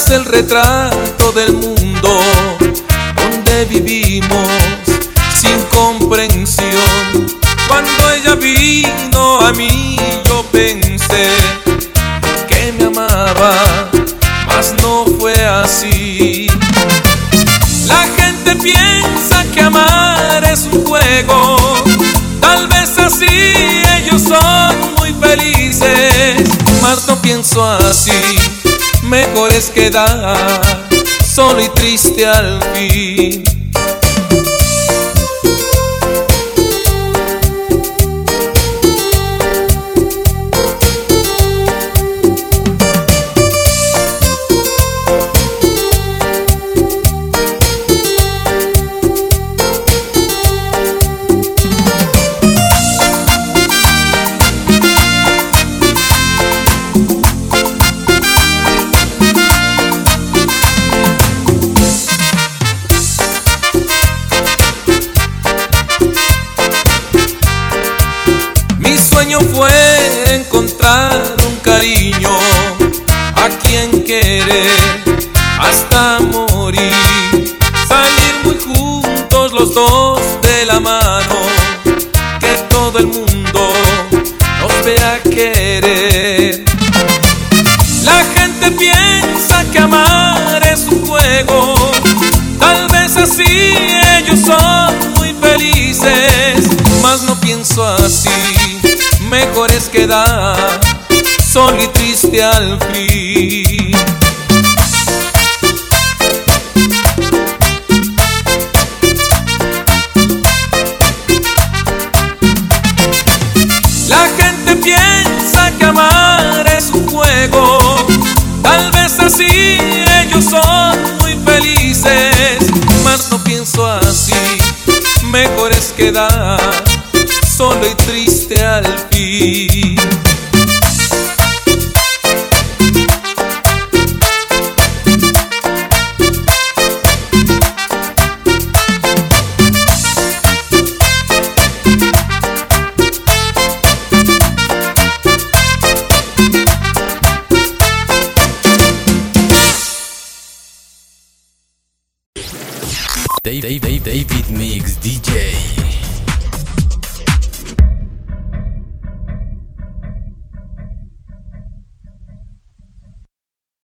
es el retrato del mundo donde vivimos sin comprensión. Cuando ella vino a mí yo pensé que me amaba, mas no fue así. La gente piensa que amar es un juego, tal vez así ellos son muy felices, mas no pienso así. Mejor es quedar solo y triste al fin. Mi sueño fue encontrar un cariño a quien querer hasta morir, salir muy juntos los dos de la mano, que todo el mundo nos vea querer. La gente piensa que amar es un juego, tal vez así ellos son muy felices, mas no pienso así. Mejor es quedar solo y triste al fin. La gente piensa que amar es un juego, tal vez así ellos son muy felices, mas no pienso así. Mejor es quedar solo y triste al fin. David Mix DJ.